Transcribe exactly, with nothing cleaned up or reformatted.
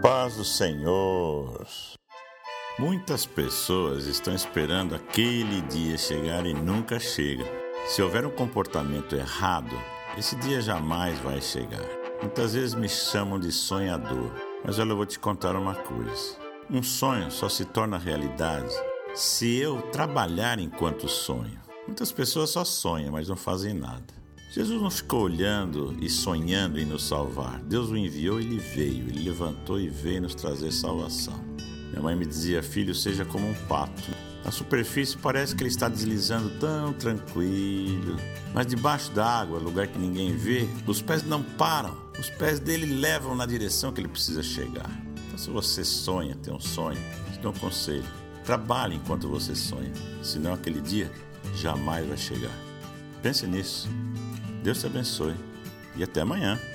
Paz do Senhor. Muitas pessoas estão esperando aquele dia chegar e nunca chega. Se houver um comportamento errado, esse dia jamais vai chegar. Muitas vezes me chamam de sonhador, mas olha, eu vou te contar uma coisa. Um sonho só se torna realidade se eu trabalhar enquanto sonho. Muitas pessoas só sonham, mas não fazem nada. Jesus não ficou olhando e sonhando em nos salvar. Deus o enviou e ele veio. Ele levantou e veio nos trazer salvação. Minha mãe me dizia: filho, seja como um pato. Na superfície parece que ele está deslizando tão tranquilo, mas debaixo da água, lugar que ninguém vê, os pés não param. Os pés dele levam na direção que ele precisa chegar. Então, se você sonha, tem um sonho, te dou um conselho: trabalhe enquanto você sonha, senão aquele dia jamais vai chegar. Pense nisso. Deus te abençoe e até amanhã.